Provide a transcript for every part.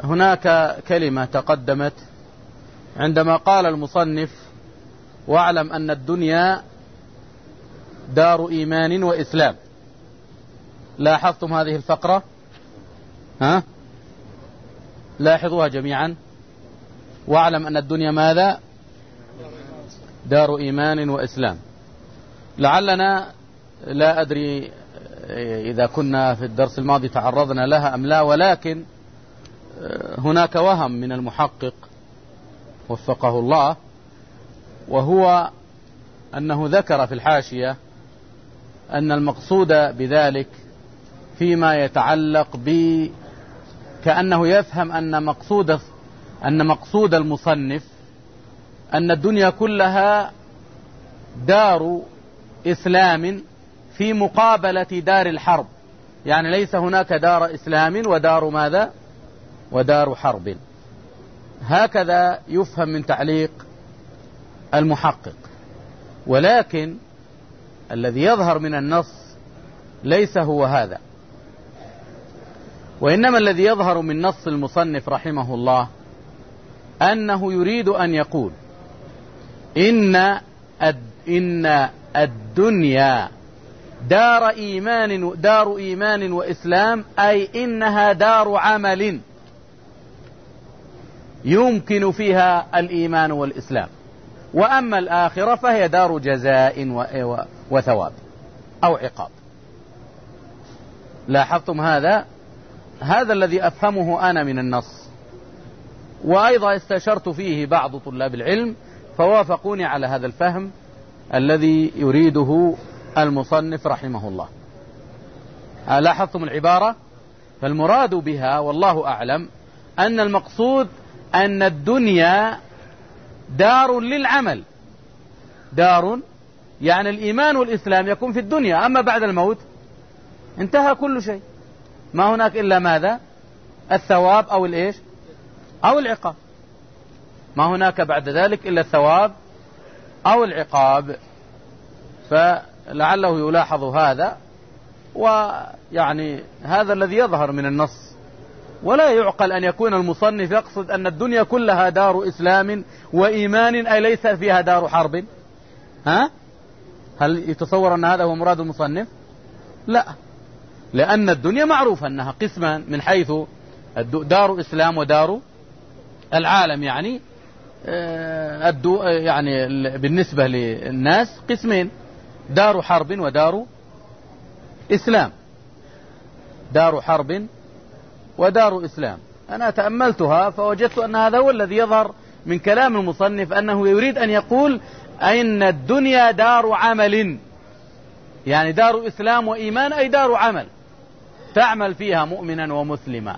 هناك كلمة تقدمت عندما قال المصنف: واعلم أن الدنيا دار إيمان وإسلام. لاحظتم هذه الفقرة؟ لاحظوها جميعا. واعلم أن الدنيا ماذا؟ دار إيمان وإسلام. لعلنا، لا أدري إذا كنا في الدرس الماضي تعرضنا لها أم لا، ولكن هناك وهم من المحقق وفقه الله، وهو أنه ذكر في الحاشية أن المقصود بذلك فيما يتعلق كأنه يفهم أن مقصود المصنف أن الدنيا كلها دار إسلام في مقابلة دار الحرب، يعني ليس هناك دار إسلام ودار ماذا؟ ودار حرب. هكذا يفهم من تعليق المحقق، ولكن الذي يظهر من النص ليس هو هذا، وإنما الذي يظهر من نص المصنف رحمه الله أنه يريد أن يقول إن الدنيا دار إيمان وإسلام، أي إنها دار عمل يمكن فيها الإيمان والإسلام، وأما الآخرة فهي دار جزاء وثواب أو عقاب. لاحظتم هذا الذي أفهمه أنا من النص، وأيضا استشرت فيه بعض طلاب العلم فوافقوني على هذا الفهم الذي يريده المصنف رحمه الله. لاحظتم العبارة؟ فالمراد بها والله أعلم أن المقصود أن الدنيا دار للعمل، دار يعني الإيمان والإسلام يكون في الدنيا، أما بعد الموت انتهى كل شيء، ما هناك إلا ماذا؟ الثواب أو الإيش؟ أو العقاب. ما هناك بعد ذلك إلا الثواب أو العقاب. فلعله يلاحظ هذا، ويعني هذا الذي يظهر من النص، ولا يعقل أن يكون المصنف يقصد أن الدنيا كلها دار إسلام وإيمان، أي ليس فيها دار حرب. هل يتصور أن هذا هو مراد المصنف؟ لا، لأن الدنيا معروفة أنها قسمان من حيث دار إسلام ودار العالم، يعني بالنسبة للناس قسمين: دار حرب ودار إسلام. دار حرب ودار إسلام. أنا تأملتها فوجدت أن هذا هو الذي يظهر من كلام المصنف، أنه يريد أن يقول أن الدنيا دار عمل، يعني دار إسلام وإيمان، أي دار عمل تعمل فيها مؤمنا ومسلما،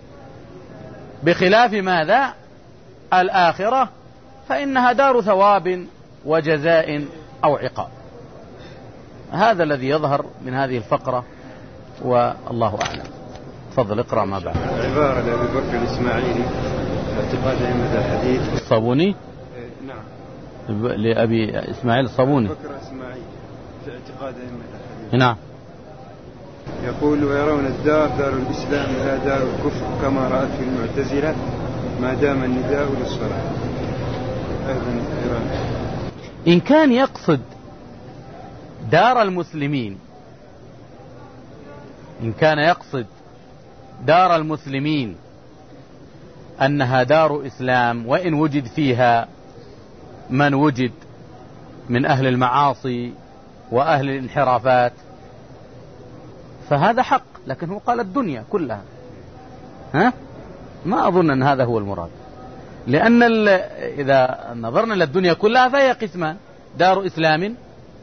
بخلاف ماذا؟ الآخرة، فإنها دار ثواب وجزاء أو عقاب. هذا الذي يظهر من هذه الفقرة، والله أعلم. تفضل اقرأ ما بعد. عبارة لأبي بكر الإسماعيلي اعتقاد أئمة الحديث الصابوني. نعم، لأبي إسماعيل الصابوني. بكر الإسماعيلي في اعتقاد أئمة الحديث. نعم. يقول: ويرون الدار دار الإسلام لا دار الكفر، كما رأت في المعتزلة، ما دام النداء للصلاة. أيضا إن كان يقصد دار المسلمين، إن كان يقصد دار المسلمين أنها دار إسلام، وإن وجد فيها من وجد من أهل المعاصي وأهل الانحرافات فهذا حق، لكن هو قال الدنيا كلها. ما أظن أن هذا هو المراد، لأن إذا نظرنا للدنيا كلها فهي قسمان: دار إسلام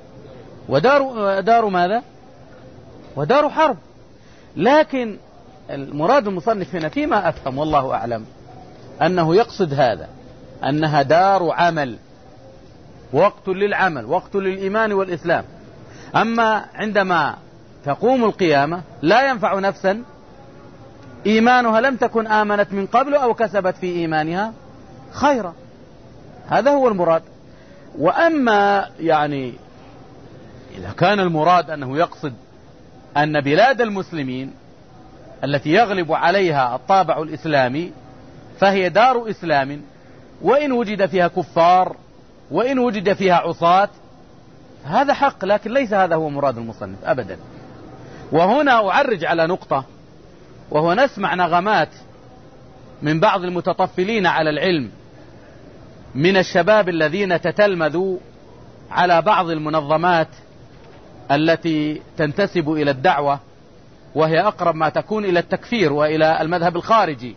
ودار ماذا؟ ودار حرب. لكن المراد المصنف هنا فيما أفهم والله أعلم أنه يقصد هذا، أنها دار عمل، وقت للعمل، وقت للإيمان والإسلام. أما عندما تقوم القيامة لا ينفع نفسا إيمانها لم تكن آمنت من قبل أو كسبت في إيمانها خيرا. هذا هو المراد. وأما يعني إذا كان المراد أنه يقصد أن بلاد المسلمين التي يغلب عليها الطابع الإسلامي فهي دار إسلام، وإن وجد فيها كفار وإن وجد فيها عصاة هذا حق، لكن ليس هذا هو مراد المصنف أبدا. وهنا أعرج على نقطة، وهو نسمع نغمات من بعض المتطفلين على العلم من الشباب الذين تتلمذوا على بعض المنظمات التي تنتسب إلى الدعوة، وهي أقرب ما تكون إلى التكفير وإلى المذهب الخارجي،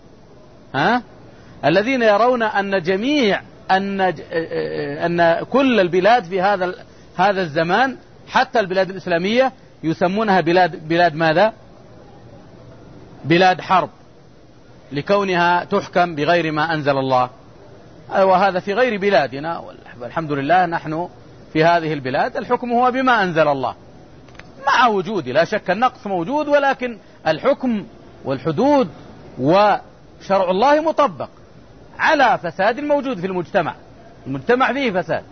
الذين يرون أن كل البلاد في هذا الزمان حتى البلاد الإسلامية يسمونها بلاد ماذا؟ بلاد حرب، لكونها تحكم بغير ما أنزل الله. وهذا في غير بلادنا، والحمد لله نحن في هذه البلاد الحكم هو بما أنزل الله، مع وجود لا شك النقص موجود، ولكن الحكم والحدود وشرع الله مطبق على فساد موجود في المجتمع فيه فساد،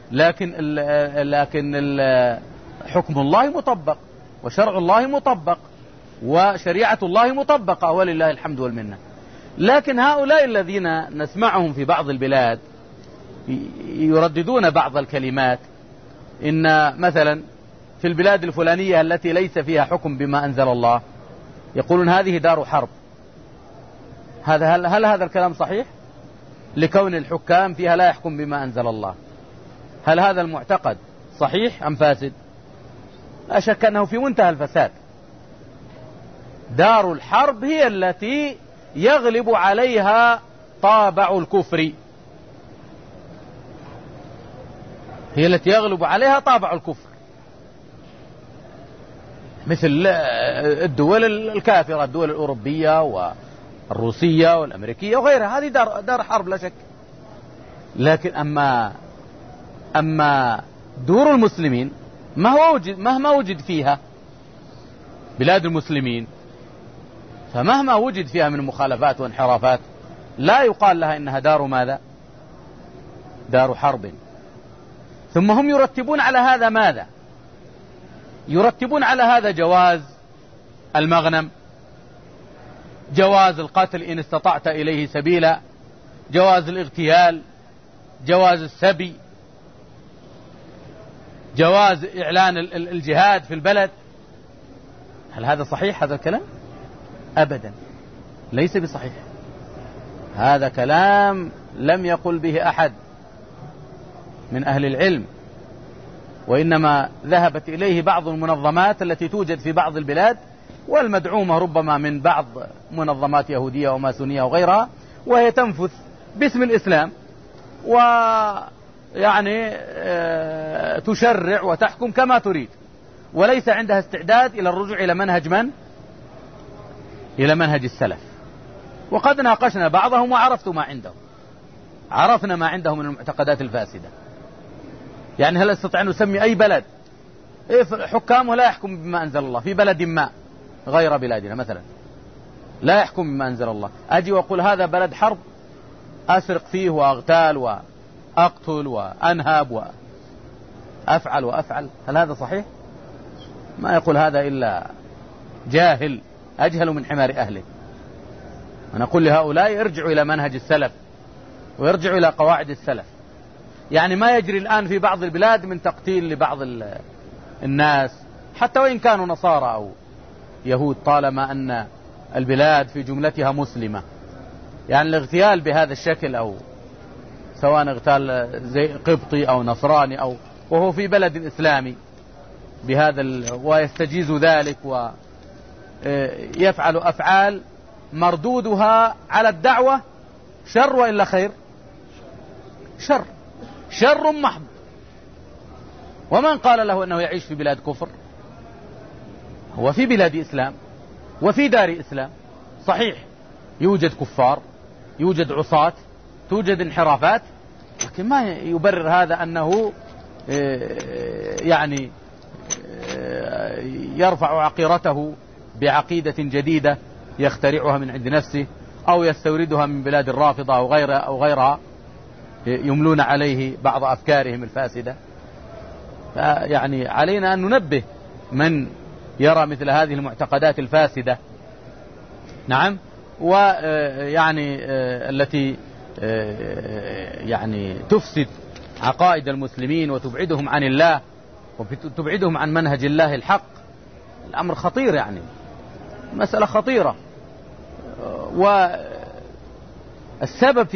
لكن حكم الله مطبق وشرع الله مطبق وشريعة الله مطبقة ولله الحمد والمنة. لكن هؤلاء الذين نسمعهم في بعض البلاد يرددون بعض الكلمات، إن مثلا في البلاد الفلانية التي ليس فيها حكم بما أنزل الله يقولون هذه دار حرب. هل هذا الكلام صحيح؟ لكون الحكام فيها لا يحكم بما أنزل الله، هل هذا المعتقد صحيح أم فاسد؟ لا شك أنه في منتهى الفساد. دار الحرب هي التي يغلب عليها طابع الكفر، هي التي يغلب عليها طابع الكفر، مثل الدول الكافرة، الدول الأوروبية والروسية والأمريكية وغيرها، هذه دار حرب لا شك. لكن أما دور المسلمين مهما وجد فيها بلاد المسلمين، فمهما وجد فيها من مخالفات وانحرافات لا يقال لها إنها دار ماذا؟ دار حرب. ثم هم يرتبون على هذا ماذا؟ يرتبون على هذا جواز المغنم، جواز القتل إن استطعت إليه سبيلا، جواز الاغتيال، جواز السبي، جواز إعلان الجهاد في البلد. هل هذا صحيح هذا الكلام؟ أبدا، ليس بصحيح. هذا كلام لم يقل به أحد من أهل العلم، وإنما ذهبت إليه بعض المنظمات التي توجد في بعض البلاد، والمدعومة ربما من بعض منظمات يهودية وماسونية وغيرها، وهي تنفذ باسم الإسلام ويعني تشرع وتحكم كما تريد، وليس عندها استعداد إلى الرجوع إلى منهج من؟ إلى منهج السلف. وقد ناقشنا بعضهم وعرفت ما عندهم، عرفنا ما عندهم من المعتقدات الفاسدة. يعني هل استطيع أن نسمي أي بلد حكامه لا يحكم بما أنزل الله في بلد ما غير بلادنا مثلا، لا يحكم بما أنزل الله، أجي وأقول هذا بلد حرب أسرق فيه وأغتال وأقتل وأنهب وأفعل؟ هل هذا صحيح؟ ما يقول هذا إلا جاهل أجهل من حمار أهله. أنا أقول لهؤلاء ارجعوا إلى منهج السلف ويرجعوا إلى قواعد السلف. يعني ما يجري الآن في بعض البلاد من تقتيل لبعض الناس حتى وإن كانوا نصارى أو يهود، طالما أن البلاد في جملتها مسلمة، يعني الاغتيال بهذا الشكل أو سواء اغتال زي قبطي أو نصراني أو وهو في بلد إسلامي بهذا ويستجيز ذلك ويفعل أفعال مردودها على الدعوة شر وإلا خير؟ شر محض. ومن قال له أنه يعيش في بلاد كفر؟ هو في بلاد إسلام وفي دار إسلام. صحيح يوجد كفار، يوجد عصاة، توجد انحرافات، لكن ما يبرر هذا أنه يعني يرفع عقيرته بعقيدة جديدة يخترعها من عند نفسه أو يستوردها من بلاد الرافضة أو غيرها يملون عليه بعض أفكارهم الفاسدة. يعني علينا أن ننبه من يرى مثل هذه المعتقدات الفاسدة، نعم، ويعني التي يعني تفسد عقائد المسلمين وتبعدهم عن الله وتبعدهم عن منهج الله الحق. الأمر خطير، يعني مسألة خطيرة. والسبب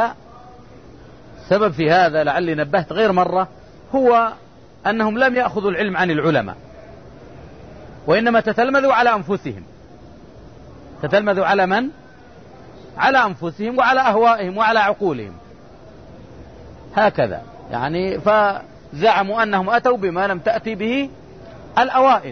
في هذا لعلي نبهت غير مرة هو أنهم لم يأخذوا العلم عن العلماء، وإنما تتلمذوا على أنفسهم. تتلمذوا على من؟ على أنفسهم وعلى أهوائهم وعلى عقولهم، هكذا يعني. فزعموا أنهم أتوا بما لم تأتي به الأوائل.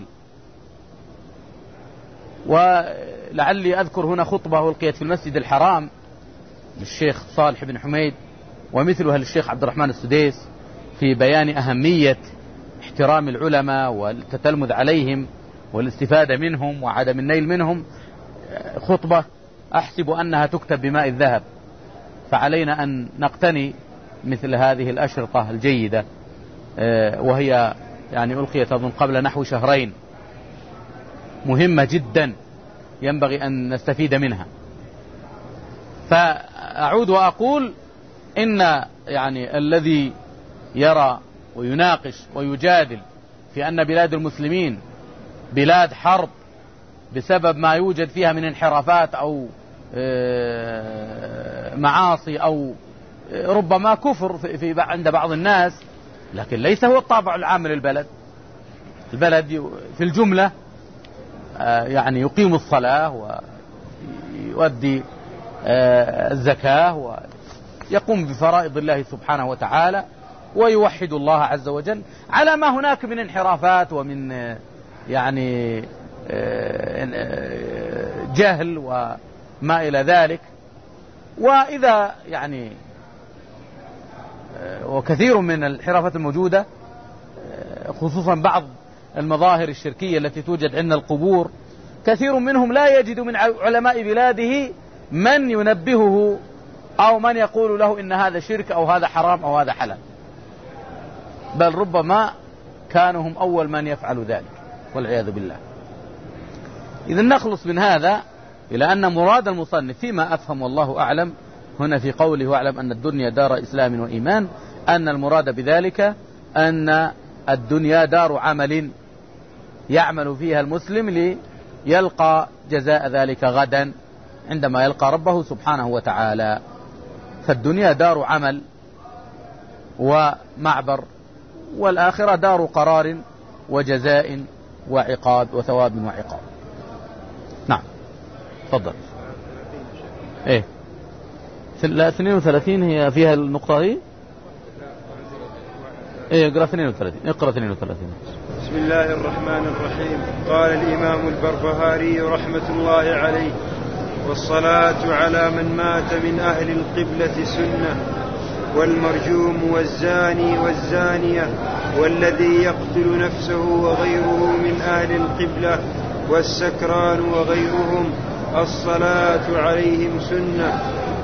ولعلي أذكر هنا خطبة ألقيت في المسجد الحرام للشيخ صالح بن حميد ومثلها للشيخ عبد الرحمن السديس في بيان أهمية احترام العلماء والتتلمذ عليهم والاستفادة منهم وعدم النيل منهم. خطبة أحسب أنها تكتب بماء الذهب، فعلينا أن نقتني مثل هذه الأشرطة الجيدة، وهي يعني ألقيت أظن قبل نحو شهرين، مهمة جدا ينبغي أن نستفيد منها. فأعود وأقول إن يعني الذي يرى ويناقش ويجادل في أن بلاد المسلمين بلاد حرب بسبب ما يوجد فيها من انحرافات أو معاصي أو ربما كفر عند بعض الناس، لكن ليس هو الطابع العام للبلد. البلد في الجملة يعني يقيم الصلاة ويؤدي الزكاة ويقوم بفرائض الله سبحانه وتعالى ويوحد الله عز وجل، على ما هناك من انحرافات ومن يعني جهل وما إلى ذلك. وإذا يعني وكثير من الانحرافات الموجودة، خصوصا بعض المظاهر الشركية التي توجد عند القبور، كثير منهم لا يجد من علماء بلاده من ينبهه أو من يقول له إن هذا شرك أو هذا حرام أو هذا حلال، بل ربما كانوا هم أول من يفعل ذلك والعياذ بالله. إذا نخلص من هذا إلى أن مراد المصنف فيما أفهم والله أعلم هنا في قوله واعلم أن الدنيا دار إسلام وإيمان، أن المراد بذلك أن الدنيا دار عمل يعمل فيها المسلم ليلقى جزاء ذلك غدا عندما يلقى ربه سبحانه وتعالى. فالدنيا دار عمل ومعبر، والآخرة دار قرار وجزاء وعقاب وثواب وعقاب. نعم تفضل. ايه لا 32 هي فيها النقطة دي. ايه اقرأ 32. اقرأ 32. بسم الله الرحمن الرحيم. قال الإمام البربهاري رحمة الله عليه: والصلاة على من مات من أهل القبلة سنة، والمرجوم والزاني والزانية والذي يقتل نفسه وغيره من أهل القبلة والسكران وغيرهم الصلاة عليهم سنة.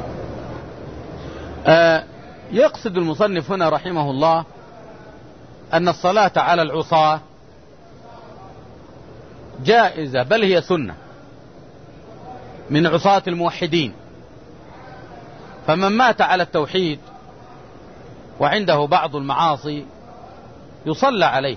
يقصد المصنف هنا رحمه الله أن الصلاة على العصاة جائزة، بل هي سنة من عصاة الموحدين. فمن مات على التوحيد وعنده بعض المعاصي يصلى عليه.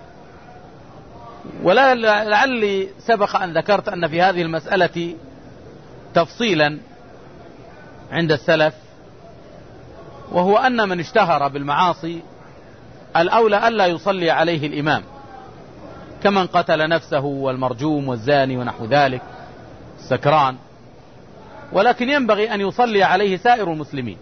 ولعلي سبق أن ذكرت أن في هذه المسألة تفصيلا عند السلف، وهو أن من اشتهر بالمعاصي الأولى ألا يصلي عليه الإمام، كمن قتل نفسه والمرجوم والزاني ونحو ذلك السكران، ولكن ينبغي أن يصلي عليه سائر المسلمين.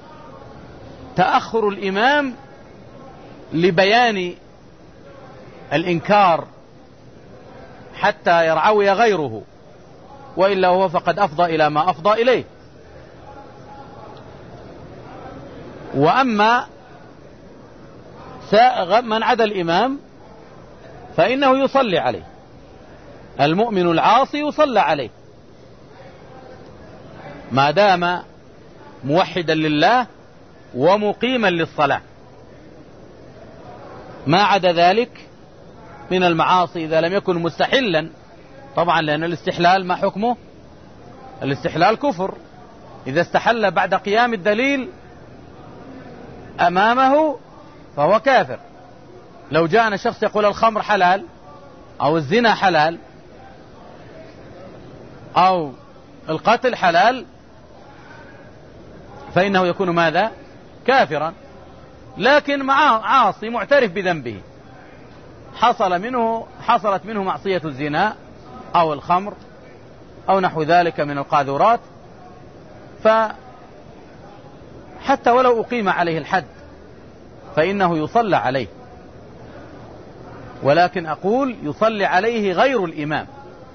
تأخر الإمام لبيان الإنكار حتى يرعوي غيره، وإلا هو فقد أفضى إلى ما أفضى إليه. وأما من عدا الإمام فإنه يصلي عليه، المؤمن العاصي يصلى عليه ما دام موحدا لله ومقيما للصلاة. ما عدا ذلك من المعاصي إذا لم يكن مستحلا، طبعا لأن الاستحلال ما حكمه؟ الاستحلال كفر، إذا استحل بعد قيام الدليل أمامه فهو كافر. لو جاءنا شخص يقول الخمر حلال أو الزنا حلال أو القتل حلال فإنه يكون ماذا؟ كافرا. لكن مع عاصي معترف بذنبه، حصلت منه معصية الزنا أو الخمر أو نحو ذلك من القاذورات، فحتى ولو أقيم عليه الحد فإنه يصلى عليه، ولكن أقول يصلي عليه غير الإمام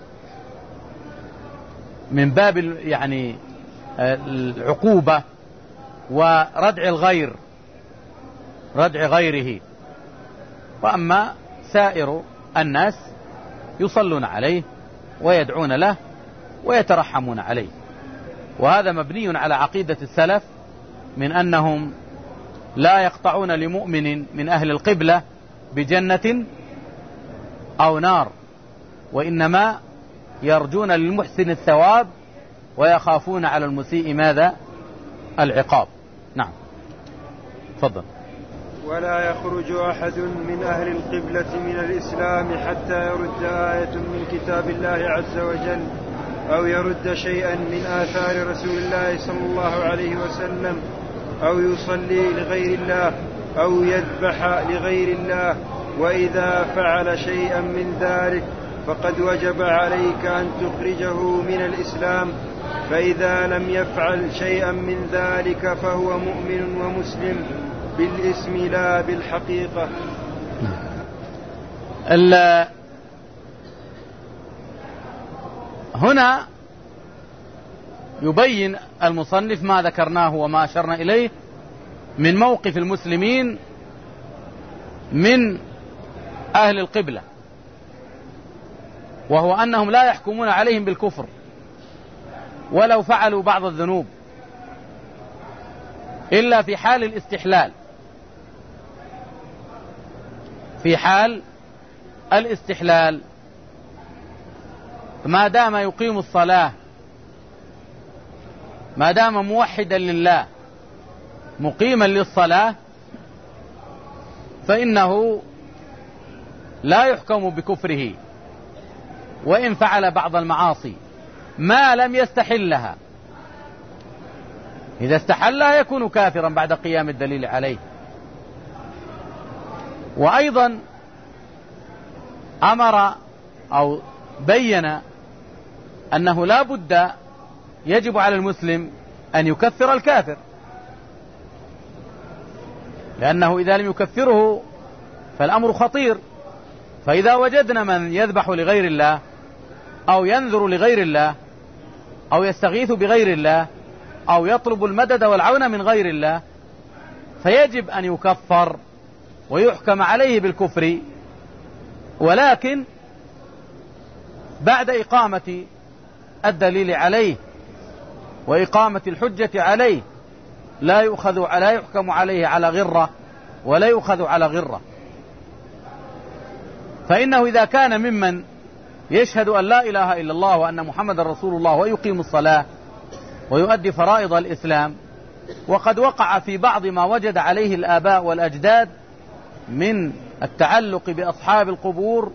من باب يعني العقوبة وردع الغير، ردع غيره. وأما سائر الناس يصلون عليه ويدعون له ويترحمون عليه، وهذا مبني على عقيدة السلف من أنهم لا يقطعون لمؤمن من أهل القبلة بجنة أو نار، وإنما يرجون للمحسن الثواب ويخافون على المسيء ماذا؟ العقاب. نعم، تفضل. ولا يخرج أحد من أهل القبلة من الإسلام حتى يرد آية من كتاب الله عز وجل أو يرد شيئا من آثار رسول الله صلى الله عليه وسلم أو يصلي لغير الله أو يذبح لغير الله. وإذا فعل شيئا من ذلك فقد وجب عليك أن تخرجه من الإسلام، فإذا لم يفعل شيئا من ذلك فهو مؤمن ومسلم بالاسم لا بالحقيقة. هنا يبين المصنف ما ذكرناه وما أشرنا إليه من موقف المسلمين من أهل القبلة، وهو أنهم لا يحكمون عليهم بالكفر ولو فعلوا بعض الذنوب إلا في حال الاستحلال. في حال الاستحلال ما دام يقيم الصلاة، ما دام موحدا لله مقيما للصلاة فإنه لا يحكم بكفره وإن فعل بعض المعاصي ما لم يستحلها. إذا استحلها يكون كافرا بعد قيام الدليل عليه. وأيضا أمر أو بين أنه لا بد يجب على المسلم أن يكفر الكافر، لأنه إذا لم يكفره فالأمر خطير. فإذا وجدنا من يذبح لغير الله أو ينذر لغير الله أو يستغيث بغير الله أو يطلب المدد والعون من غير الله فيجب أن يكفر ويحكم عليه بالكفر، ولكن بعد إقامة الدليل عليه وإقامة الحجة عليه، لا يحكم عليه على غرة ولا يؤخذ على غرة. فإنه إذا كان ممن يشهد أن لا إله إلا الله وأن محمد رسول الله ويقيم الصلاة ويؤدي فرائض الإسلام، وقد وقع في بعض ما وجد عليه الآباء والأجداد من التعلق بأصحاب القبور،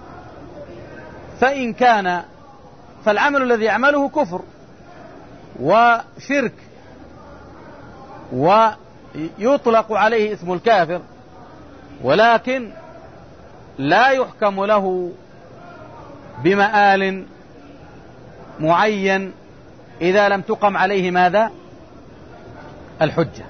فإن كان فالعمل الذي يعمله كفر وشرك ويطلق عليه اسم الكافر، ولكن لا يحكم له بمآل معين إذا لم تقم عليه ماذا؟ الحجة.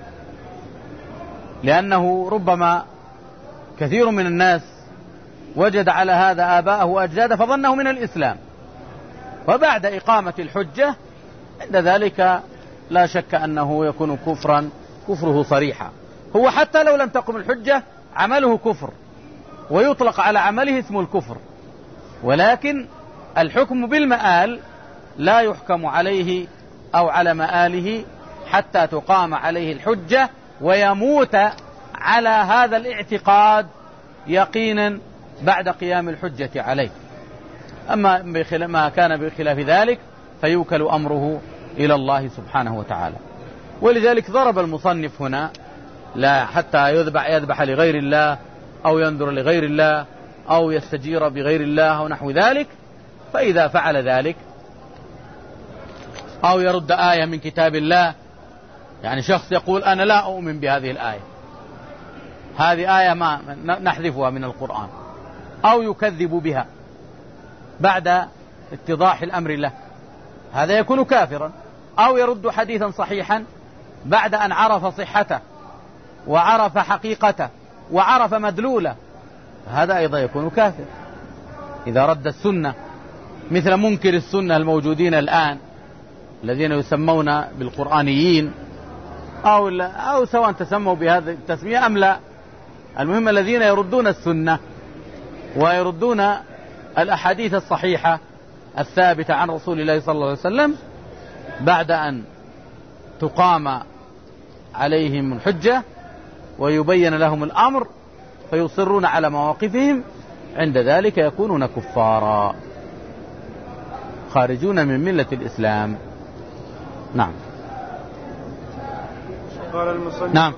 لأنه ربما كثير من الناس وجد على هذا آباءه وأجداده فظنه من الإسلام، وبعد إقامة الحجة عند ذلك لا شك أنه يكون كفره صريحا. هو حتى لو لم تقم الحجة عمله كفر ويطلق على عمله اسم الكفر، ولكن الحكم بالمآل لا يحكم عليه أو على مآله حتى تقام عليه الحجة ويموت على هذا الاعتقاد يقينا بعد قيام الحجة عليه. أما ما كان بخلاف ذلك فيوكل أمره إلى الله سبحانه وتعالى. ولذلك ضرب المصنف هنا لا حتى يذبح لغير الله أو ينذر لغير الله أو يستجير بغير الله أو نحو ذلك. فإذا فعل ذلك أو يرد آية من كتاب الله، يعني شخص يقول أنا لا أؤمن بهذه الآية، هذه آية ما نحذفها من القرآن، أو يكذب بها بعد اتضاح الأمر له، هذا يكون كافرا. أو يرد حديثا صحيحا بعد أن عرف صحته وعرف حقيقته وعرف مدلوله، هذا أيضا يكون كافر إذا رد السنة، مثل منكر السنة الموجودين الآن الذين يسمون بالقرآنيين أو سواء تسموا بهذه التسمية أم لا، المهم الذين يردون السنة ويردون الأحاديث الصحيحة الثابتة عن رسول الله صلى الله عليه وسلم بعد أن تقام عليهم الحجة ويبين لهم الأمر فيصرون على مواقفهم، عند ذلك يكونون كفارا خارجون من ملة الإسلام. نعم. قال المصنف نعم.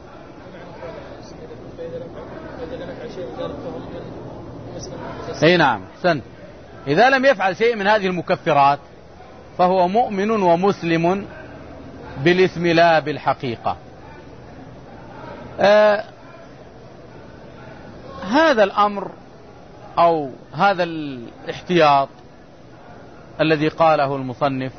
أي نعم سن. إذا لم يفعل شيء من هذه المكفرات فهو مؤمن ومسلم بالاسم لا بالحقيقة. هذا الأمر أو هذا الاحتياط الذي قاله المصنف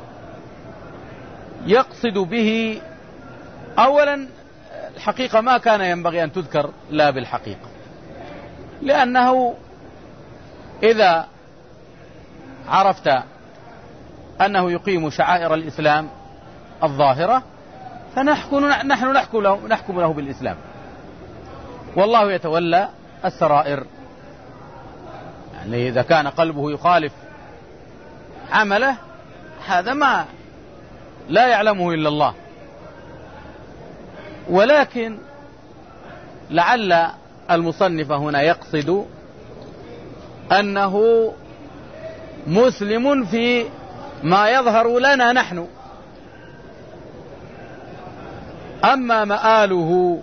يقصد به أولا الحقيقة ما كان ينبغي أن تذكر لا بالحقيقة، لأنه إذا عرفت أنه يقيم شعائر الإسلام الظاهرة فنحن نحكم له بالإسلام، والله يتولى السرائر. يعني إذا كان قلبه يخالف عمله هذا ما لا يعلمه إلا الله، ولكن لعل المصنف هنا يقصد أنه مسلم في ما يظهر لنا نحن، أما مآله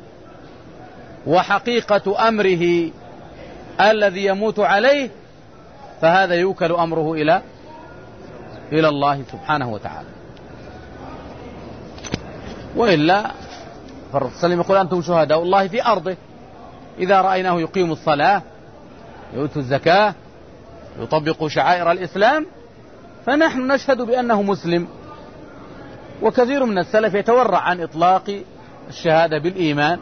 وحقيقة أمره الذي يموت عليه فهذا يوكل أمره إلى الله سبحانه وتعالى. وإلا فالرسول صلى الله عليه وسلم يقول أنتم شهداء الله في أرضه، إذا رأيناه يقيم الصلاة يؤتي الزكاة يطبق شعائر الإسلام فنحن نشهد بأنه مسلم. وكثير من السلف يتورع عن إطلاق الشهادة بالإيمان،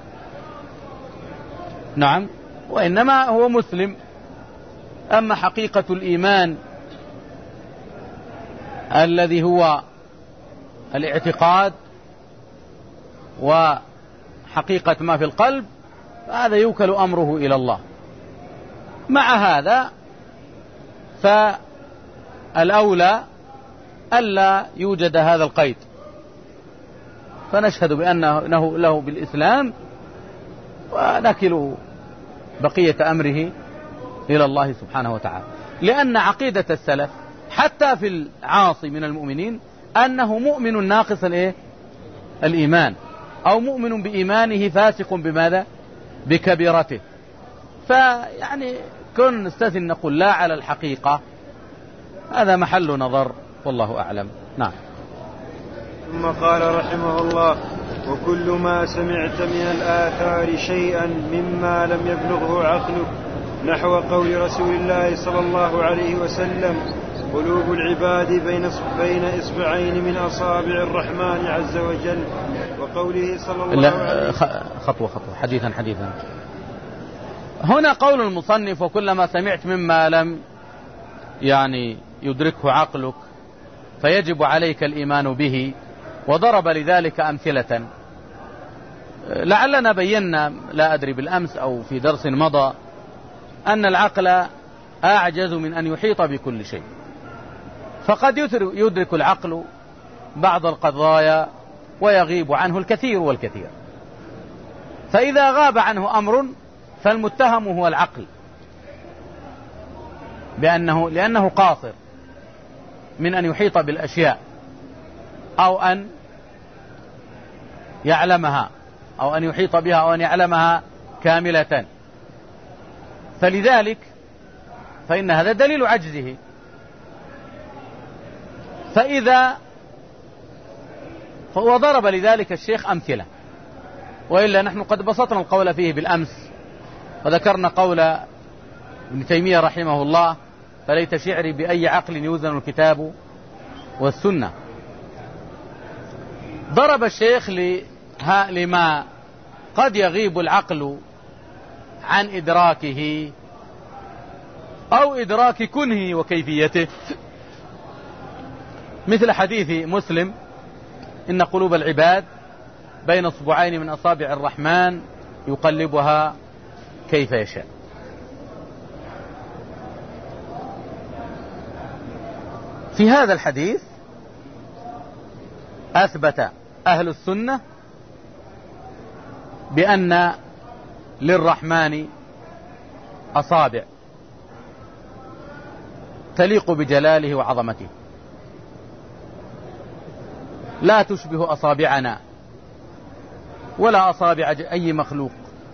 نعم، وإنما هو مسلم. أما حقيقة الإيمان الذي هو الاعتقاد وحقيقة ما في القلب فهذا يوكل أمره إلى الله. مع هذا فالأولى ألا يوجد هذا القيد، فنشهد بأنه له بالإسلام ونكل بقية أمره إلى الله سبحانه وتعالى. لأن عقيدة السلف حتى في العاصي من المؤمنين أنه مؤمن ناقص الإيمان، أو مؤمن بإيمانه فاسق بماذا؟ بكبيرته. فيعني كن نستثني نقول لا على الحقيقة، هذا محل نظر والله أعلم. نعم. ثم قال رحمه الله: وكل ما سمعت من الآثار شيئا مما لم يبلغه عقلك، نحو قول رسول الله صلى الله عليه وسلم: قلوب العباد بين إصبعين من أصابع الرحمن عز وجل، وقوله صلى الله عليه وسلم خطوة حديثا. هنا قول المصنف: وكلما سمعت مما لم يعني يدركه عقلك فيجب عليك الإيمان به، وضرب لذلك أمثلة. لعلنا بينا لا أدري بالأمس أو في درس مضى أن العقل أعجز من أن يحيط بكل شيء، فقد يدرك العقل بعض القضايا ويغيب عنه الكثير والكثير، فإذا غاب عنه أمر فالمتهم هو العقل لأنه قاصر. من أن يحيط بالأشياء أو أن يعلمها أو أن يحيط بها أو أن يعلمها كاملة، فلذلك فإن هذا دليل عجزه. وضرب لذلك الشيخ أمثلة، وإلا نحن قد بسطنا القول فيه بالأمس، وذكرنا قول ابن تيمية رحمه الله: فليت شعري بأي عقل يوزن الكتاب والسنة. ضرب الشيخ لما قد يغيب العقل عن إدراكه أو إدراك كنه وكيفيته، مثل حديث مسلم: إن قلوب العباد بين اصبعين من أصابع الرحمن يقلبها كيف يشاء. في هذا الحديث أثبت أهل السنة بأن للرحمن أصابع تليق بجلاله وعظمته، لا تشبه أصابعنا ولا أصابع أي مخلوق،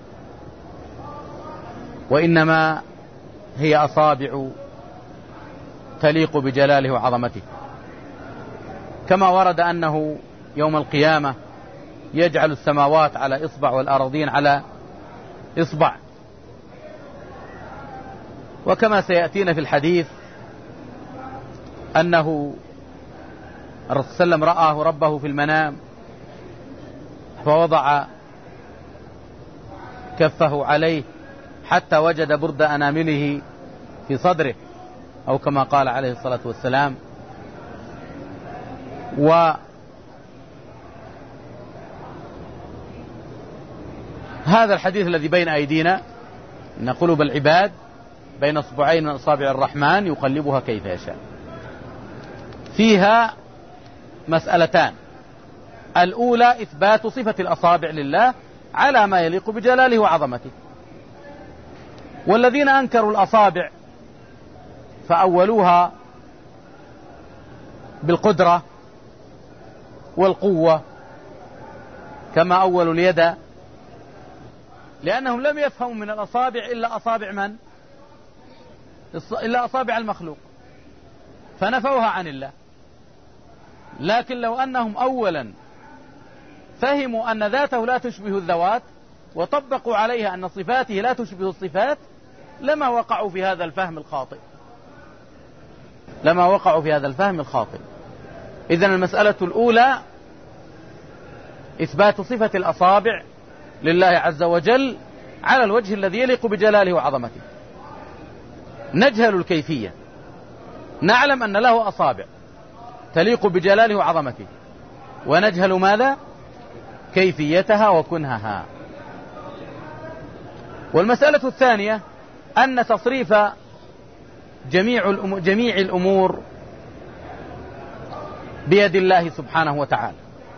وإنما هي أصابع تليق بجلاله وعظمته. كما ورد أنه يوم القيامة يجعل السماوات على إصبع والأراضين على إصبع. وكما سيأتينا في الحديث أنه الرسول صلى الله عليه وسلم رآه ربه في المنام فوضع كفه عليه حتى وجد برد أنامله في صدره، أو كما قال عليه الصلاة والسلام. وهذا الحديث الذي بين أيدينا: إن قلوب العباد بين اصبعين من أصابع الرحمن يقلبها كيف يشاء، فيها مسألتان: الأولى إثبات صفة الأصابع لله على ما يليق بجلاله وعظمته، والذين أنكروا الأصابع فأولوها بالقدرة والقوة كما أولوا اليد، لأنهم لم يفهموا من الأصابع إلا أصابع من؟ إلا أصابع المخلوق، فنفوها عن الله. لكن لو أنهم أولا فهموا أن ذاته لا تشبه الذوات وطبقوا عليها أن صفاته لا تشبه الصفات لما وقعوا في هذا الفهم الخاطئ. إذن المسألة الأولى إثبات صفة الأصابع لله عز وجل على الوجه الذي يليق بجلاله وعظمته. نجهل الكيفية، نعلم أن له أصابع تليق بجلاله وعظمته، ونجهل ماذا؟ كيفيتها وكنهها. والمسألة الثانية أن تصريف جميع الأمور بيد الله سبحانه وتعالى،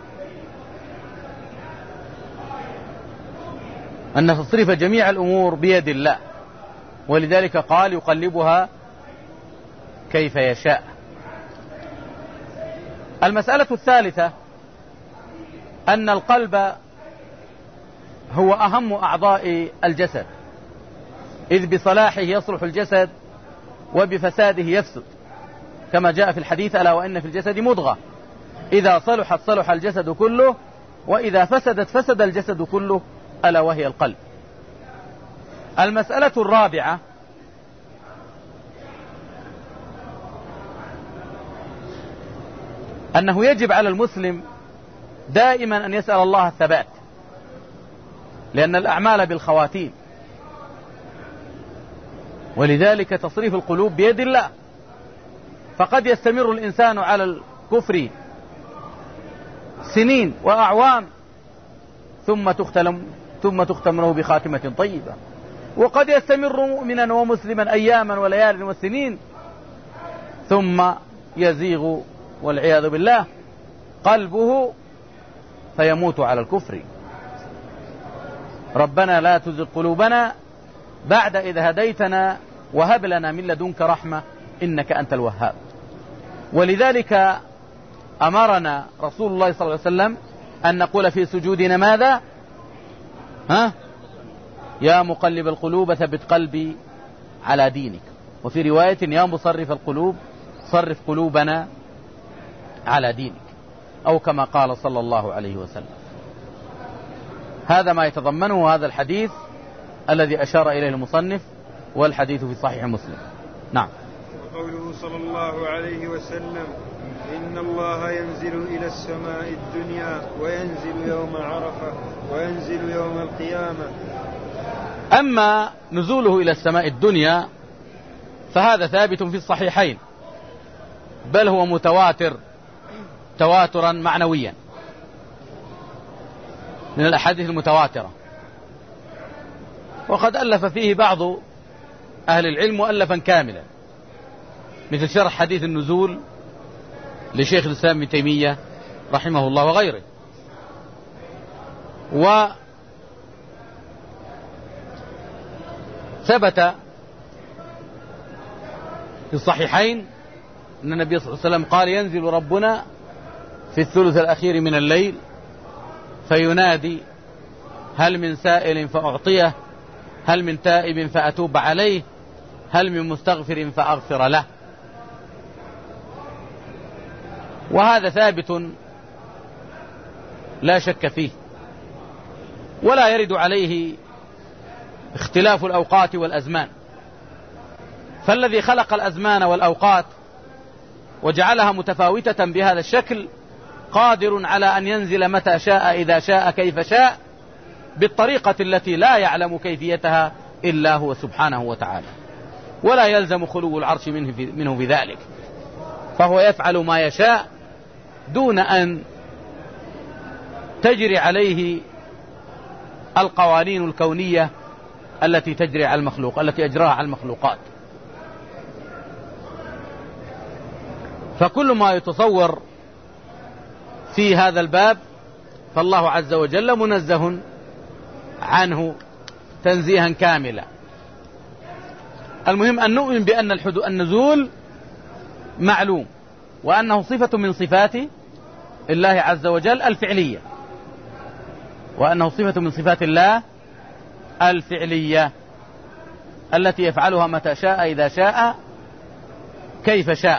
أن تصريف جميع الأمور بيد الله، ولذلك قال يقلبها كيف يشاء. المسألة الثالثة أن القلب هو أهم أعضاء الجسد، إذ بصلاحه يصلح الجسد وبفساده يفسد، كما جاء في الحديث: ألا وإن في الجسد مضغة إذا صلحت صلح الجسد كله وإذا فسدت فسد الجسد كله، ألا وهي القلب. المسألة الرابعة أنه يجب على المسلم دائما أن يسأل الله الثبات، لأن الأعمال بالخواتيم، ولذلك تصريف القلوب بيد الله. فقد يستمر الإنسان على الكفر سنين وأعوام ثم تختم له بخاتمة طيبة، وقد يستمر مؤمنا ومسلما أياما وليال وسنين ثم يزيغ والعياذ بالله قلبه فيموت على الكفر. ربنا لا تزغ قلوبنا بعد إذ هديتنا وهب لنا من لدنك رحمة إنك أنت الوهاب. ولذلك أمرنا رسول الله صلى الله عليه وسلم أن نقول في سجودنا ماذا؟ يا مقلب القلوب ثبت قلبي على دينك، وفي رواية يا مصرف القلوب صرف قلوبنا على دينك، أو كما قال صلى الله عليه وسلم. هذا ما يتضمنه هذا الحديث الذي أشار إليه المصنف، والحديث في صحيح مسلم. نعم. وقوله صلى الله عليه وسلم إن الله ينزل إلى السماء الدنيا وينزل يوم عرفة وينزل يوم القيامة. أما نزوله إلى السماء الدنيا فهذا ثابت في الصحيحين، بل هو متواتر تواترا معنويا من الأحاديث المتواترة، وقد ألف فيه بعض أهل العلم مؤلفا كاملا، مثل شرح حديث النزول لشيخ الإسلام ابن تيمية رحمه الله وغيره. وثبت في الصحيحين أن النبي صلى الله عليه وسلم قال ينزل ربنا في الثلث الأخير من الليل فينادي هل من سائل فأعطيه، هل من تائب فأتوب عليه، هل من مستغفر فأغفر له. وهذا ثابت لا شك فيه، ولا يرد عليه اختلاف الأوقات والأزمان، فالذي خلق الأزمان والأوقات وجعلها متفاوتة بهذا الشكل قادر على أن ينزل متى شاء إذا شاء كيف شاء بالطريقة التي لا يعلم كيفيتها إلا هو سبحانه وتعالى، ولا يلزم خلو العرش منه في ذلك، فهو يفعل ما يشاء دون أن تجري عليه القوانين الكونية التي تجري على المخلوق، التي أجراها على المخلوقات. فكل ما يتصور في هذا الباب فالله عز وجل منزه عنه تنزيها كاملا. المهم أن نؤمن بأن النزول معلوم، وأنه صفة من صفات الله عز وجل الفعلية، وأنه صفة من صفات الله الفعلية التي يفعلها متى شاء إذا شاء كيف شاء.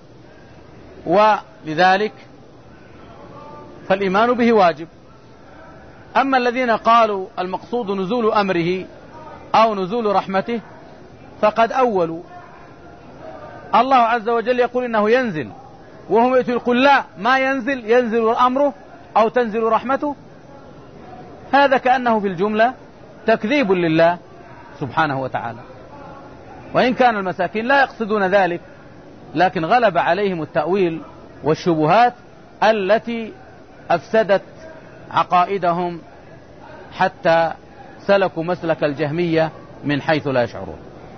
ولذلك فالإيمان به واجب. أما الذين قالوا المقصود نزول أمره أو نزول رحمته فقد أولوا. الله عز وجل يقول إنه ينزل، وهم يقول لا ما ينزل، ينزل أمره أو تنزل رحمته. هذا كأنه في الجملة تكذيب لله سبحانه وتعالى، وإن كان المساكين لا يقصدون ذلك، لكن غلب عليهم التأويل والشبهات التي أفسدت عقائدهم حتى سلكوا مسلك الجهمية من حيث لا يشعرون.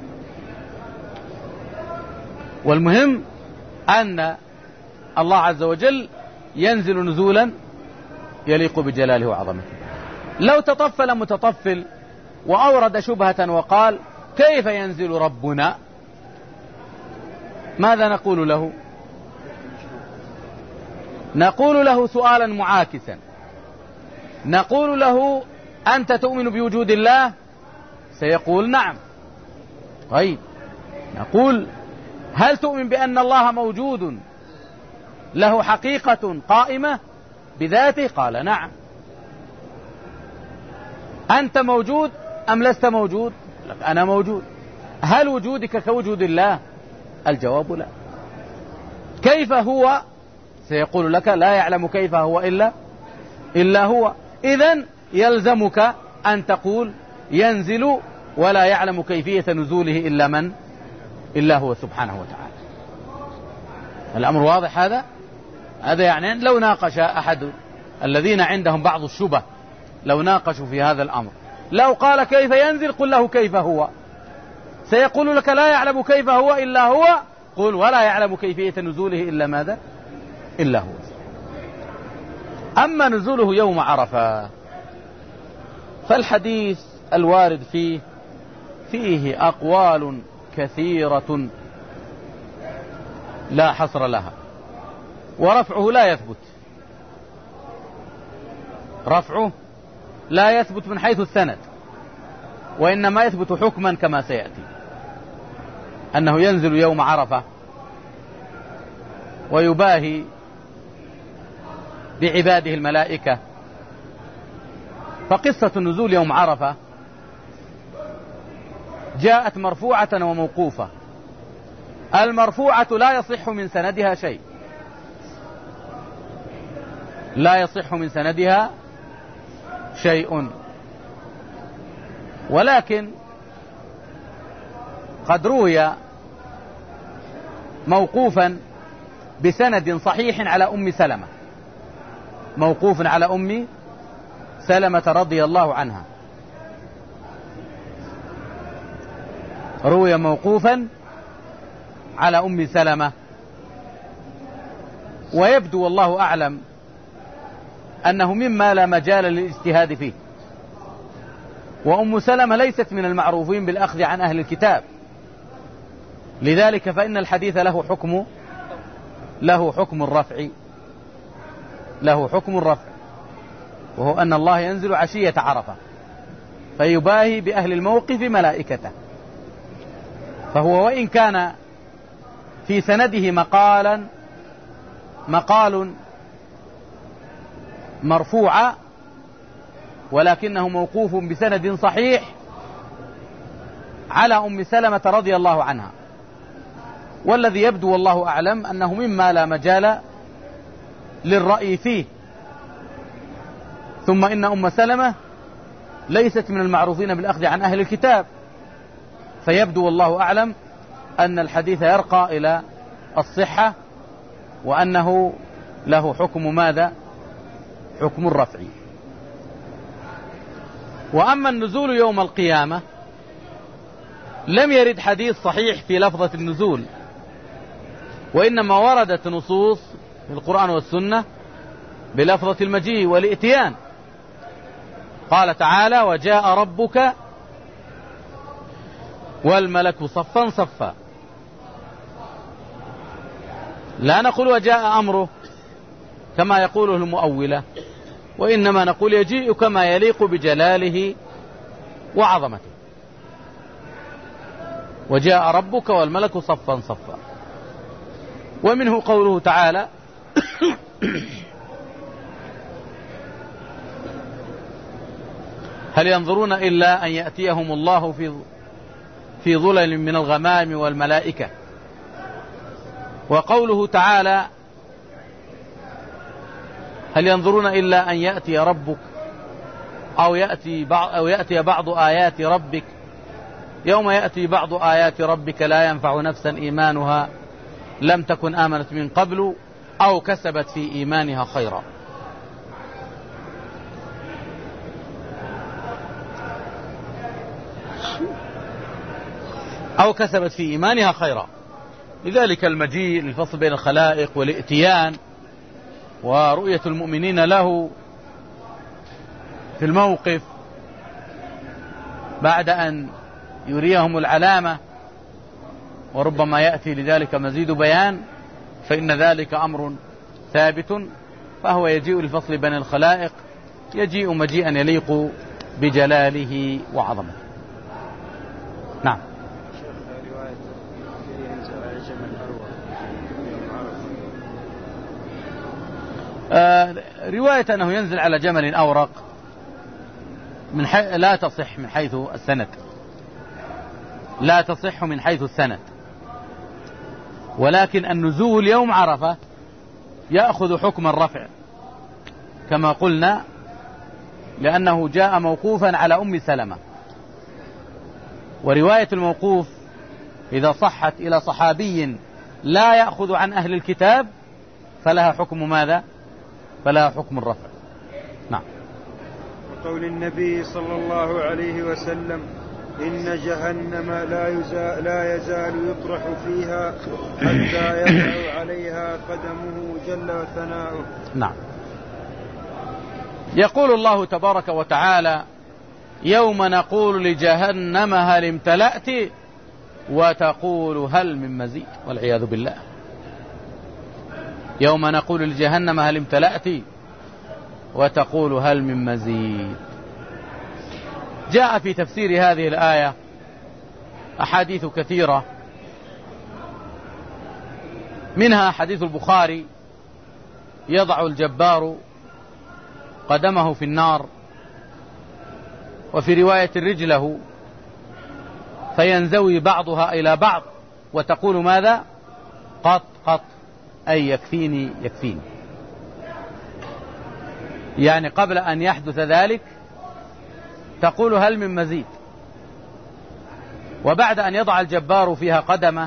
والمهم أن الله عز وجل ينزل نزولا يليق بجلاله وعظمته. لو تطفل متطفل وأورد شبهة وقال كيف ينزل ربنا، ماذا نقول له؟ نقول له سؤالا معاكسا، نقول له أنت تؤمن بوجود الله؟ سيقول نعم. طيب نقول هل تؤمن بأن الله موجود له حقيقة قائمة بذاته؟ قال نعم. أنت موجود أم لست موجود؟ لك أنا موجود. هل وجودك كوجود الله؟ الجواب لا. كيف هو؟ سيقول لك لا يعلم كيف هو إلا هو. إذن يلزمك أن تقول ينزل ولا يعلم كيفية نزوله إلا من؟ إلا هو سبحانه وتعالى. الأمر واضح هذا يعني لو ناقش أحد الذين عندهم بعض الشبه، لو ناقشوا في هذا الأمر، لو قال كيف ينزل قل له كيف هو، سيقول لك لا يعلم كيف هو إلا هو. قل ولا يعلم كيفية نزوله إلا ماذا؟ إلا هو. أما نزوله يوم عرفة فالحديث الوارد فيه أقوال كثيرة لا حصر لها، ورفعه لا يثبت، رفعه لا يثبت من حيث السند، وإنما يثبت حكما كما سيأتي، أنه ينزل يوم عرفة ويباهي بعباده الملائكة. فقصة النزول يوم عرفة جاءت مرفوعة وموقوفة. المرفوعة لا يصح من سندها شيء، لا يصح من سندها شيء، ولكن قد روي موقوفا بسند صحيح على أم سلمة، موقوف على أم سلمة رضي الله عنها، روي موقوفا على أم سلمة. ويبدو والله أعلم أنه مما لا مجال للاجتهاد فيه، وأم سلمة ليست من المعروفين بالأخذ عن أهل الكتاب، لذلك فإن الحديث له حكم الرفع، له حكم الرفع، وهو أن الله ينزل عشية عرفة فيباهي بأهل الموقف ملائكته. فهو وإن كان في سنده مقال مرفوع، ولكنه موقوف بسند صحيح على أم سلمة رضي الله عنها. والذي يبدو والله أعلم أنه مما لا مجال للرأي فيه. ثم إن أم سلمة ليست من المعروفين بالأخذ عن أهل الكتاب، فيبدو والله أعلم أن الحديث يرقى إلى الصحة، وأنه له حكم ماذا؟ حكم الرفع. وأما النزول يوم القيامة لم يرد حديث صحيح في لفظة النزول، وإنما وردت نصوص في القرآن والسنة بلفظة المجيء والإتيان. قال تعالى: وجاء ربك والملك صفا صفا. لا نقول وجاء أمره كما يقوله المؤولة، وإنما نقول يجيء كما يليق بجلاله وعظمته. وجاء ربك والملك صفا صفا. ومنه قوله تعالى: هل ينظرون إلا أن يأتيهم الله في ظلل من الغمام والملائكة. وقوله تعالى: هل ينظرون إلا أن يأتي ربك أو يأتي بعض آيات ربك. يوم يأتي بعض آيات ربك لا ينفع نفسا إيمانها لم تكن آمنت من قبل أو كسبت في إيمانها خيرا. أو كسبت في إيمانها خيرا. لذلك المجيء للفصل بين الخلائق والإتيان ورؤية المؤمنين له في الموقف بعد أن يريهم العلامة، وربما يأتي لذلك مزيد بيان، فإن ذلك أمر ثابت. فهو يجيء للفصل بين الخلائق، يجيء مجيئا يليق بجلاله وعظمته. نعم. رواية أنه ينزل على جمل أورق لا تصح من حيث السند، لا تصح من حيث السند، ولكن النزول يوم عرفة يأخذ حكم الرفع كما قلنا، لأنه جاء موقوفا على أم سلمة. ورواية الموقوف إذا صحت إلى صحابي لا يأخذ عن أهل الكتاب فلها حكم ماذا؟ فلها حكم الرفع. نعم. وقول النبي صلى الله عليه وسلم: إن جهنم لا يزال يطرح فيها حتى يضع عليها قدمه جل وثناؤه. نعم. يقول الله تبارك وتعالى: يوم نقول لجهنم هل امتلأت وتقول هل من مزيد، والعياذ بالله. يوم نقول لجهنم هل امتلأت وتقول هل من مزيد. جاء في تفسير هذه الآية أحاديث كثيرة، منها حديث البخاري: يضع الجبار قدمه في النار، وفي رواية رجله، فينزوي بعضها إلى بعض وتقول ماذا؟ قط قط، أي يكفيني يكفيني، يعني قبل أن يحدث ذلك تقول هل من مزيد. وبعد أن يضع الجبار فيها قدمه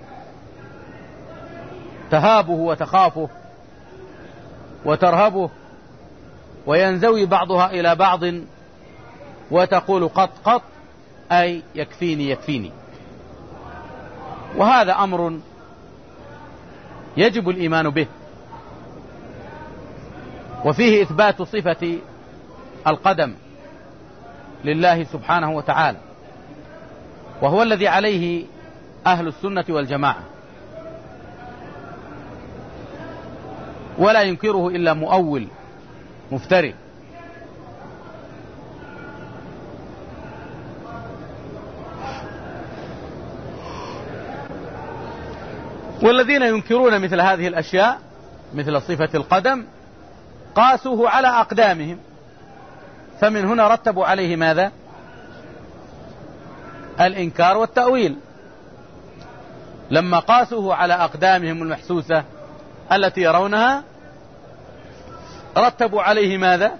تهابه وتخافه وترهبه، وينزوي بعضها إلى بعض وتقول قط قط، أي يكفيني يكفيني. وهذا أمر يجب الإيمان به، وفيه إثبات صفة القدم لله سبحانه وتعالى، وهو الذي عليه أهل السنة والجماعة، ولا ينكره إلا مؤول مفتري. والذين ينكرون مثل هذه الأشياء مثل صفة القدم قاسوه على أقدامهم، فمن هنا رتبوا عليه ماذا؟ الإنكار والتأويل. لما قاسوه على أقدامهم المحسوسة التي يرونها رتبوا عليه ماذا؟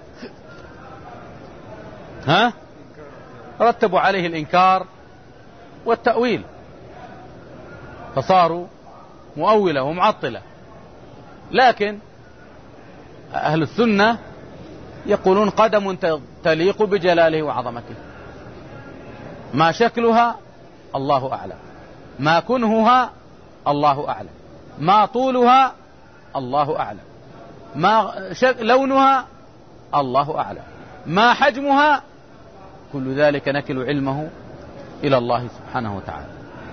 رتبوا عليه الإنكار والتأويل، فصاروا مؤولة ومعطلة. لكن أهل السنة يقولون قدم تليق بجلاله وعظمته، ما شكلها الله أعلم، ما كنهها الله أعلم، ما طولها الله أعلم، ما لونها الله أعلم، ما حجمها، كل ذلك نكل علمه إلى الله سبحانه وتعالى.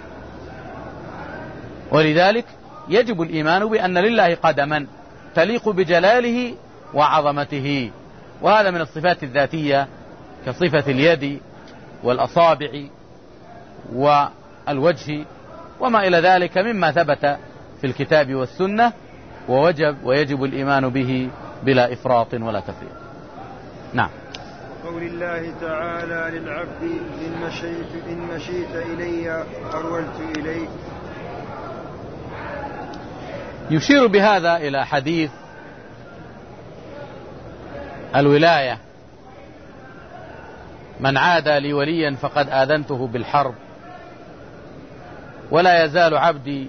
ولذلك يجب الإيمان بأن لله قدما تليق بجلاله وعظمته، وهذا من الصفات الذاتية كصفة اليد والأصابع والوجه وما إلى ذلك مما ثبت في الكتاب والسنة، ويجب الإيمان به بلا إفراط ولا تفريط. نعم. قول الله تعالى للعبد إن مشيت إلي أرولت إليك، يشير بهذا إلى حديث الولاية: من عادى لي وليا فقد آذنته بالحرب، ولا يزال عبدي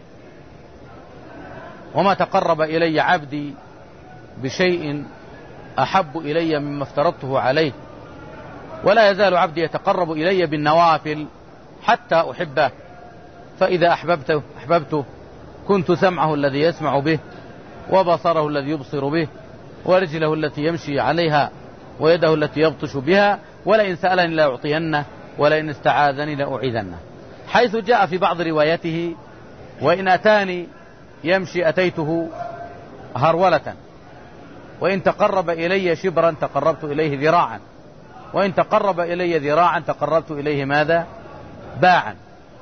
وما تقرب إلي عبدي بشيء أحب إلي مما افترضته عليه، ولا يزال عبدي يتقرب إلي بالنوافل حتى أحبه، فإذا أحببته كنت سمعه الذي يسمع به، وبصره الذي يبصر به، ورجله التي يمشي عليها، ويده التي يبطش بها، ولئن سألني لأعطينه، ولئن استعاذني لأعيذنه. حيث جاء في بعض روايته: وإن أتاني يمشي أتيته هرولة، وإن تقرب إلي شبرا تقربت إليه ذراعا، وإن تقرب إلي ذراعا تقربت إليه ماذا؟ باعا.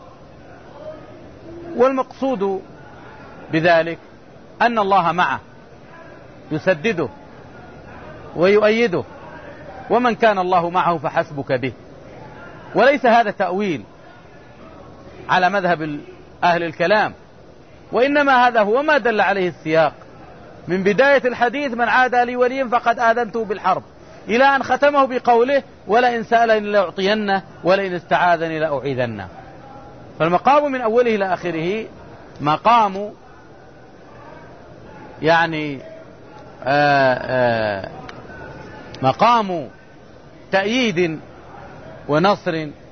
والمقصود بذلك أن الله معه يسدده ويؤيده، ومن كان الله معه فحسبك به. وليس هذا تأويل على مذهب أهل الكلام، وإنما هذا هو ما دل عليه السياق من بداية الحديث: من عادى لي وليا فقد آذنته بالحرب، إلى أن ختمه بقوله: ولئن سألني لأعطينه، ولئن استعاذني لأعيذنه. فالمقام من أوله إلى آخره مقام يعني مقام تأييد ونصر